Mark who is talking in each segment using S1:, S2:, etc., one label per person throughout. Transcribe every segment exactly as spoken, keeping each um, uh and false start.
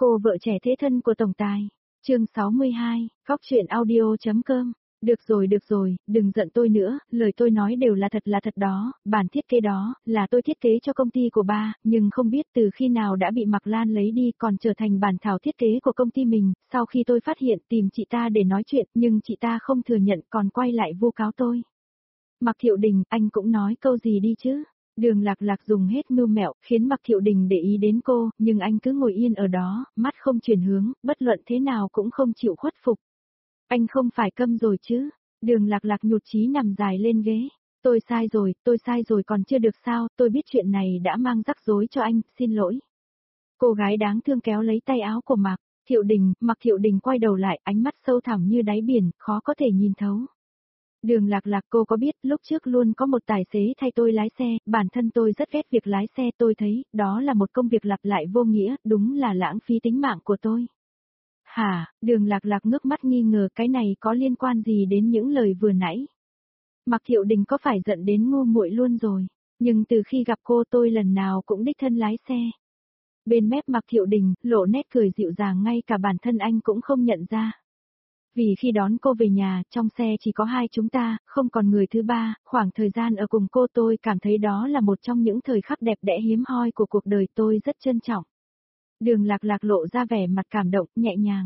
S1: Cô vợ trẻ thế thân của tổng tài. Chương sáu mươi hai, Khóc chuyện audio.com. Được rồi được rồi, đừng giận tôi nữa, lời tôi nói đều là thật là thật đó, bản thiết kế đó, là tôi thiết kế cho công ty của ba, nhưng không biết từ khi nào đã bị Mạc Lan lấy đi còn trở thành bản thảo thiết kế của công ty mình, sau khi tôi phát hiện tìm chị ta để nói chuyện, nhưng chị ta không thừa nhận còn quay lại vu cáo tôi. Mạc Thiệu Đình, anh cũng nói câu gì đi chứ? Đường Lạc Lạc dùng hết mưu mẹo, khiến Mạc Thiệu Đình để ý đến cô, nhưng anh cứ ngồi yên ở đó, mắt không chuyển hướng, bất luận thế nào cũng không chịu khuất phục. Anh không phải câm rồi chứ? Đường Lạc Lạc nhụt chí nằm dài lên ghế. Tôi sai rồi, tôi sai rồi còn chưa được sao, tôi biết chuyện này đã mang rắc rối cho anh, xin lỗi. Cô gái đáng thương kéo lấy tay áo của Mạc Thiệu Đình, Mạc Thiệu Đình quay đầu lại, ánh mắt sâu thẳm như đáy biển, khó có thể nhìn thấu. Đường Lạc Lạc, cô có biết lúc trước luôn có một tài xế thay tôi lái xe, bản thân tôi rất ghét việc lái xe, tôi thấy đó là một công việc lặp lại vô nghĩa, đúng là lãng phí tính mạng của tôi. Hả? Đường Lạc Lạc ngước mắt nghi ngờ, cái này có liên quan gì đến những lời vừa nãy? Mạc Thiệu Đình có phải giận đến ngu muội luôn rồi, nhưng từ khi gặp cô tôi lần nào cũng đích thân lái xe. Bên mép Mạc Thiệu Đình, lộ nét cười dịu dàng ngay cả bản thân anh cũng không nhận ra. Vì khi đón cô về nhà, trong xe chỉ có hai chúng ta, không còn người thứ ba, khoảng thời gian ở cùng cô tôi cảm thấy đó là một trong những thời khắc đẹp đẽ hiếm hoi của cuộc đời tôi, rất trân trọng. Đường Lạc Lạc lộ ra vẻ mặt cảm động, nhẹ nhàng.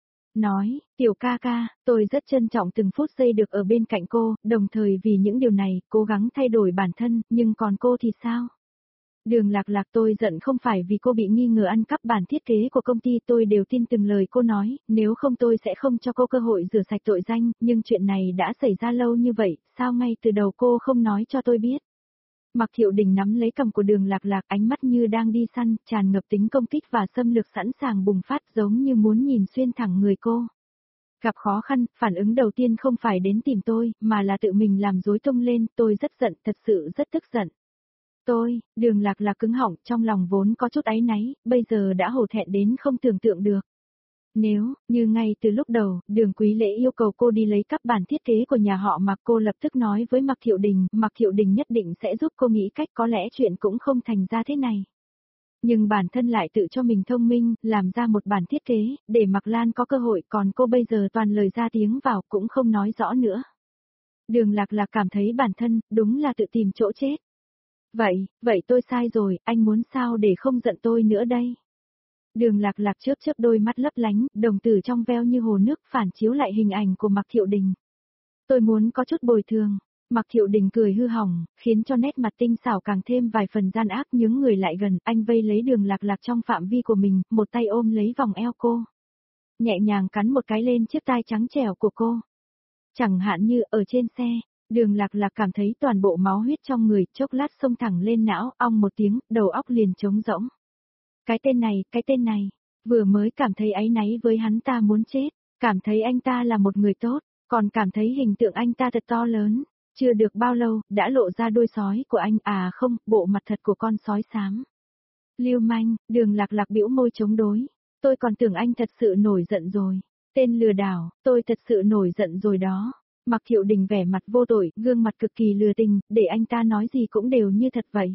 S1: Nói, tiểu ca ca, tôi rất trân trọng từng phút giây được ở bên cạnh cô, đồng thời vì những điều này, cố gắng thay đổi bản thân, nhưng còn cô thì sao? Đường Lạc Lạc, tôi giận không phải vì cô bị nghi ngờ ăn cắp bản thiết kế của công ty, tôi đều tin từng lời cô nói, nếu không tôi sẽ không cho cô cơ hội rửa sạch tội danh, nhưng chuyện này đã xảy ra lâu như vậy, sao ngay từ đầu cô không nói cho tôi biết? Mạc Thiệu Đình nắm lấy cầm của Đường Lạc Lạc, ánh mắt như đang đi săn, tràn ngập tính công kích và xâm lược sẵn sàng bùng phát, giống như muốn nhìn xuyên thẳng người cô. Gặp khó khăn, phản ứng đầu tiên không phải đến tìm tôi, mà là tự mình làm rối tung lên, tôi rất giận, thật sự rất tức giận. Tôi, Đường Lạc Lạc cứng họng, trong lòng vốn có chút áy náy, bây giờ đã hổ thẹn đến không tưởng tượng được. Nếu, như ngay từ lúc đầu, Đường Quý Lễ yêu cầu cô đi lấy cắp bản thiết kế của nhà họ Mạc, cô lập tức nói với Mạc Thiệu Đình, Mạc Thiệu Đình nhất định sẽ giúp cô nghĩ cách, có lẽ chuyện cũng không thành ra thế này. Nhưng bản thân lại tự cho mình thông minh, làm ra một bản thiết kế, để Mạc Lan có cơ hội, còn cô bây giờ toàn lời ra tiếng vào cũng không nói rõ nữa. Đường Lạc Lạc cảm thấy bản thân, đúng là tự tìm chỗ chết. Vậy, vậy tôi sai rồi, anh muốn sao để không giận tôi nữa đây? Đường Lạc Lạc chớp chớp đôi mắt lấp lánh, đồng tử trong veo như hồ nước, phản chiếu lại hình ảnh của Mạc Thiệu Đình. Tôi muốn có chút bồi thường. Mạc Thiệu Đình cười hư hỏng, khiến cho nét mặt tinh xảo càng thêm vài phần gian ác, nhướng người lại gần, anh vây lấy Đường Lạc Lạc trong phạm vi của mình, một tay ôm lấy vòng eo cô. Nhẹ nhàng cắn một cái lên chiếc tai trắng trẻo của cô. Chẳng hạn như ở trên xe. Đường Lạc Lạc cảm thấy toàn bộ máu huyết trong người, chốc lát xông thẳng lên não, ong một tiếng, đầu óc liền trống rỗng. Cái tên này, cái tên này, vừa mới cảm thấy áy náy với hắn ta muốn chết, cảm thấy anh ta là một người tốt, còn cảm thấy hình tượng anh ta thật to lớn, chưa được bao lâu, đã lộ ra đôi sói của anh, à không, bộ mặt thật của con sói xám. Lưu manh, Đường Lạc Lạc bĩu môi chống đối, tôi còn tưởng anh thật sự nổi giận rồi, tên lừa đảo, tôi thật sự nổi giận rồi đó. Mạc Thiệu Đình vẻ mặt vô tội, gương mặt cực kỳ lừa tình, để anh ta nói gì cũng đều như thật vậy.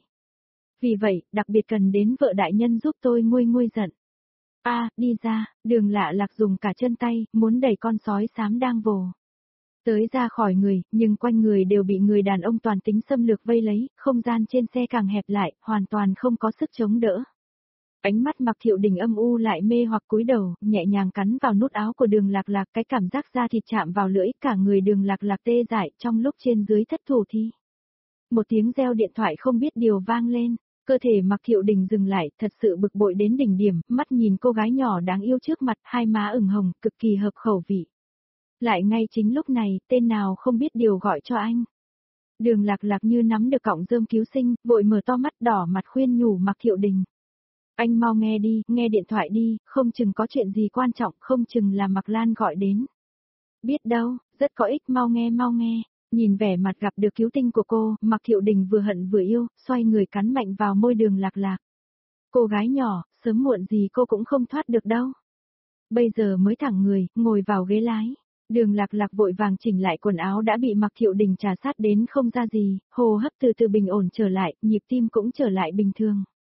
S1: Vì vậy, đặc biệt cần đến vợ đại nhân giúp tôi nguôi nguôi giận. A, à, đi ra, Đường Lạ Lạc dùng cả chân tay, muốn đẩy con sói xám đang vồ tới ra khỏi người, nhưng quanh người đều bị người đàn ông toàn tính xâm lược vây lấy, không gian trên xe càng hẹp lại, hoàn toàn không có sức chống đỡ. Ánh mắt Mạc Thiệu Đình âm u lại mê hoặc cúi đầu, nhẹ nhàng cắn vào nút áo của Đường Lạc Lạc, cái cảm giác da thịt chạm vào lưỡi, cả người Đường Lạc Lạc tê dại trong lúc trên dưới thất thủ thi. Một tiếng reo điện thoại không biết điều vang lên, cơ thể Mạc Thiệu Đình dừng lại, thật sự bực bội đến đỉnh điểm, mắt nhìn cô gái nhỏ đáng yêu trước mặt, hai má ửng hồng, cực kỳ hợp khẩu vị. Lại ngay chính lúc này, tên nào không biết điều gọi cho anh. Đường Lạc Lạc như nắm được cọng rơm cứu sinh, vội mở to mắt đỏ mặt khuyên nhủ Mạc Thiệu Đình. Anh mau nghe đi, nghe điện thoại đi, không chừng có chuyện gì quan trọng, không chừng là Mạc Lan gọi đến. Biết đâu, rất có ích, mau nghe mau nghe. Nhìn vẻ mặt gặp được cứu tinh của cô, Mạc Thiệu Đình vừa hận vừa yêu, xoay người cắn mạnh vào môi Đường Lạc Lạc. Cô gái nhỏ, sớm muộn gì cô cũng không thoát được đâu. Bây giờ mới thẳng người, ngồi vào ghế lái. Đường Lạc Lạc vội vàng chỉnh lại quần áo đã bị Mạc Thiệu Đình trà sát đến không ra gì, hô hấp từ từ bình ổn trở lại, nhịp tim cũng trở lại bình thường.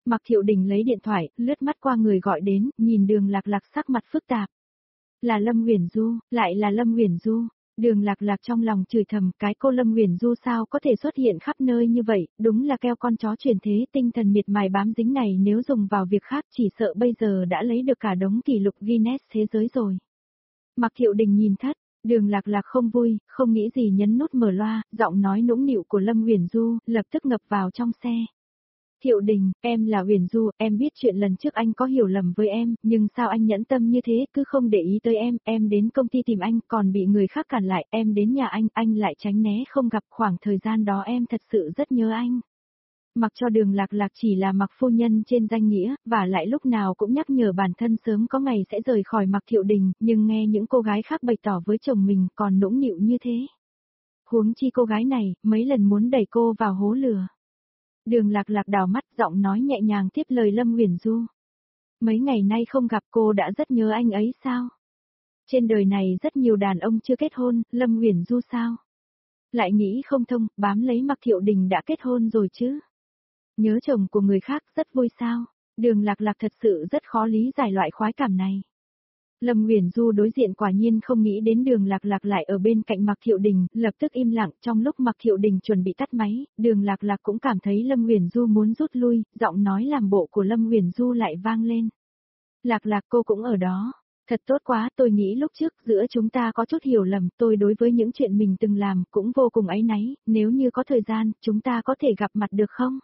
S1: Mạc Thiệu Đình lấy điện thoại, lướt mắt qua người gọi đến, nhìn Đường Lạc Lạc sắc mặt phức tạp. Là Lâm Uyển Du, lại là Lâm Uyển Du. Đường Lạc Lạc trong lòng chửi thầm, cái cô Lâm Uyển Du sao có thể xuất hiện khắp nơi như vậy, đúng là keo con chó chuyển thế, tinh thần miệt mài bám dính này nếu dùng vào việc khác chỉ sợ bây giờ đã lấy được cả đống kỷ lục Guinness thế giới rồi. Mạc Thiệu Đình nhìn thất, Đường Lạc Lạc không vui, không nghĩ gì nhấn nút mở loa, giọng nói nũng nịu của Lâm Uyển Du lập tức ngập vào trong xe. Thiệu Đình, em là Uyển Du, em biết chuyện lần trước anh có hiểu lầm với em, nhưng sao anh nhẫn tâm như thế, cứ không để ý tới em, em đến công ty tìm anh, còn bị người khác cản lại, em đến nhà anh, anh lại tránh né không gặp, khoảng thời gian đó em thật sự rất nhớ anh. Mặc cho Đường Lạc Lạc chỉ là Mạc phu nhân trên danh nghĩa, và lại lúc nào cũng nhắc nhở bản thân sớm có ngày sẽ rời khỏi Mạc Thiệu Đình, nhưng nghe những cô gái khác bày tỏ với chồng mình còn nũng nịu như thế. Huống chi cô gái này, mấy lần muốn đẩy cô vào hố lửa. Đường Lạc Lạc đảo mắt, giọng nói nhẹ nhàng tiếp lời Lâm Uyển Du. Mấy ngày nay không gặp cô đã rất nhớ anh ấy sao? Trên đời này rất nhiều đàn ông chưa kết hôn, Lâm Uyển Du sao? Lại nghĩ không thông, bám lấy Mạc Thiệu Đình đã kết hôn rồi chứ? Nhớ chồng của người khác rất vui sao? Đường Lạc Lạc thật sự rất khó lý giải loại khoái cảm này. Lâm Uyển Du đối diện quả nhiên không nghĩ đến Đường Lạc Lạc lại ở bên cạnh Mạc Thiệu Đình, lập tức im lặng, trong lúc Mạc Thiệu Đình chuẩn bị tắt máy, Đường Lạc Lạc cũng cảm thấy Lâm Uyển Du muốn rút lui, giọng nói làm bộ của Lâm Uyển Du lại vang lên. Lạc Lạc cô cũng ở đó, thật tốt quá, tôi nghĩ lúc trước giữa chúng ta có chút hiểu lầm, tôi đối với những chuyện mình từng làm cũng vô cùng áy náy, nếu như có thời gian, chúng ta có thể gặp mặt được không?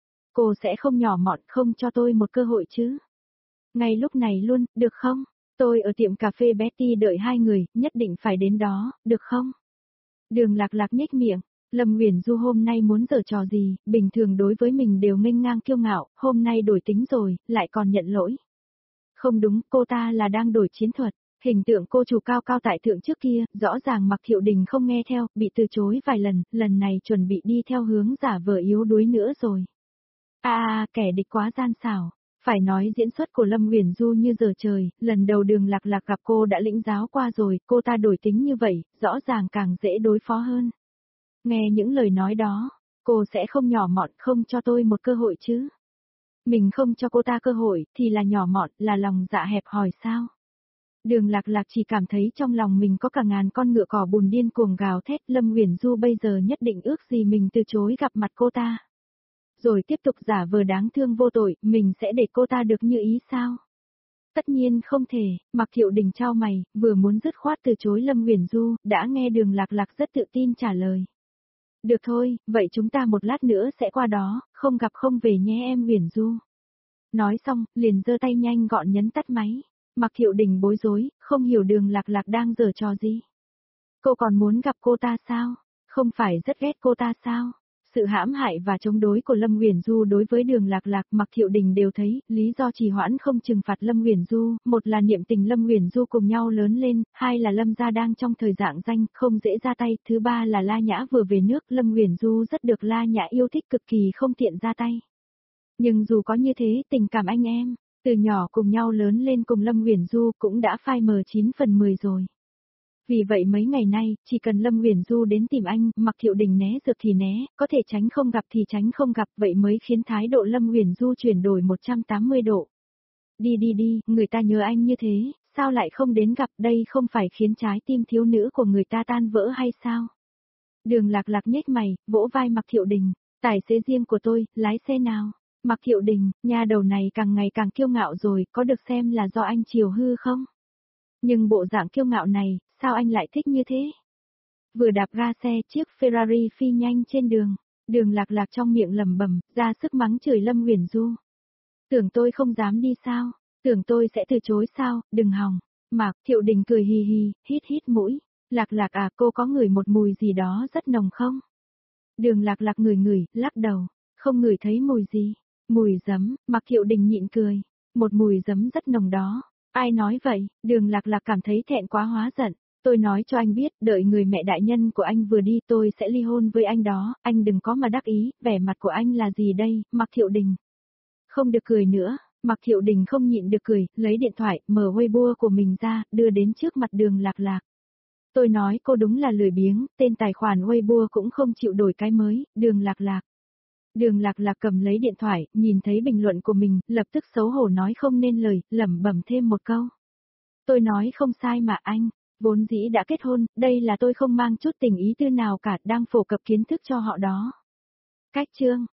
S1: Cô sẽ không nhỏ mọn không cho tôi một cơ hội chứ? Ngay lúc này luôn, được không? Tôi ở tiệm cà phê Betty đợi hai người, nhất định phải đến đó, được không? Đường Lạc Lạc nhếch miệng, Lâm Uyển Du hôm nay muốn giở trò gì, bình thường đối với mình đều nghênh ngang kiêu ngạo, hôm nay đổi tính rồi, lại còn nhận lỗi. Không đúng, cô ta là đang đổi chiến thuật, hình tượng cô chủ cao cao tại thượng trước kia, rõ ràng Mạc Thiệu Đình không nghe theo, bị từ chối vài lần, lần này chuẩn bị đi theo hướng giả vờ yếu đuối nữa rồi. À, à kẻ địch quá gian xảo. Phải nói diễn xuất của Lâm Uyển Du như giờ trời, lần đầu Đường Lạc Lạc gặp cô đã lĩnh giáo qua rồi, cô ta đổi tính như vậy, rõ ràng càng dễ đối phó hơn. Nghe những lời nói đó, cô sẽ không nhỏ mọn không cho tôi một cơ hội chứ. Mình không cho cô ta cơ hội, thì là nhỏ mọn, là lòng dạ hẹp hòi sao? Đường Lạc Lạc chỉ cảm thấy trong lòng mình có cả ngàn con ngựa cỏ bùn điên cuồng gào thét, Lâm Uyển Du bây giờ nhất định ước gì mình từ chối gặp mặt cô ta. Rồi tiếp tục giả vờ đáng thương vô tội, mình sẽ để cô ta được như ý sao? Tất nhiên không thể, Mạc Thiệu Đình trao mày, vừa muốn dứt khoát từ chối Lâm Uyển Du, đã nghe Đường Lạc Lạc rất tự tin trả lời. Được thôi, vậy chúng ta một lát nữa sẽ qua đó, không gặp không về nhé em Uyển Du. Nói xong, liền giơ tay nhanh gọn nhấn tắt máy. Mạc Thiệu Đình bối rối, không hiểu Đường Lạc Lạc đang giở trò gì. Cô còn muốn gặp cô ta sao? Không phải rất ghét cô ta sao? Sự hãm hại và chống đối của Lâm Uyển Du đối với Đường Lạc Lạc, Mạc Thiệu Đình đều thấy, lý do trì hoãn không trừng phạt Lâm Uyển Du, một là niệm tình Lâm Uyển Du cùng nhau lớn lên, hai là Lâm gia đang trong thời dạng danh, không dễ ra tay, thứ ba là La Nhã vừa về nước, Lâm Uyển Du rất được La Nhã yêu thích cực kỳ không tiện ra tay. Nhưng dù có như thế, tình cảm anh em, từ nhỏ cùng nhau lớn lên cùng Lâm Uyển Du cũng đã phai mờ chín phần mười rồi. Vì vậy mấy ngày nay, chỉ cần Lâm Uyển Du đến tìm anh, Mạc Thiệu Đình né dược thì né, có thể tránh không gặp thì tránh không gặp, vậy mới khiến thái độ Lâm Uyển Du chuyển đổi một trăm tám mươi độ. Đi đi đi, người ta nhớ anh như thế, sao lại không đến gặp, đây không phải khiến trái tim thiếu nữ của người ta tan vỡ hay sao? Đường Lạc Lạc nhếch mày, vỗ vai Mạc Thiệu Đình, tài xế riêng của tôi, lái xe nào? Mạc Thiệu Đình, nhà đầu này càng ngày càng kiêu ngạo rồi, có được xem là do anh chiều hư không? Nhưng bộ dạng kiêu ngạo này, sao anh lại thích như thế? Vừa đạp ga xe, chiếc Ferrari phi nhanh trên đường, Đường Lạc Lạc trong miệng lẩm bẩm, ra sức mắng chửi Lâm Uyển Du. Tưởng tôi không dám đi sao? Tưởng tôi sẽ từ chối sao? Đừng hòng. Mạc Thiệu Đình cười hì hì, hít hít mũi. Lạc Lạc à, cô có ngửi một mùi gì đó rất nồng không? Đường Lạc Lạc ngửi ngửi, lắc đầu, không ngửi thấy mùi gì. Mùi giấm, Mạc Thiệu Đình nhịn cười. Một mùi giấm rất nồng đó. Ai nói vậy? Đường Lạc Lạc cảm thấy thẹn quá hóa giận. Tôi nói cho anh biết, đợi người mẹ đại nhân của anh vừa đi tôi sẽ ly hôn với anh đó, anh đừng có mà đắc ý, vẻ mặt của anh là gì đây, Mạc Thiệu Đình. Không được cười nữa, Mạc Thiệu Đình không nhịn được cười, lấy điện thoại, mở Weibo của mình ra, đưa đến trước mặt Đường Lạc Lạc. Tôi nói cô đúng là lười biếng, tên tài khoản Weibo cũng không chịu đổi cái mới, Đường Lạc Lạc. Đường Lạc Lạc cầm lấy điện thoại, nhìn thấy bình luận của mình, lập tức xấu hổ nói không nên lời, lẩm bẩm thêm một câu. Tôi nói không sai mà anh, vốn dĩ đã kết hôn, đây là tôi không mang chút tình ý tư nào cả, đang phổ cập kiến thức cho họ đó. Cách chương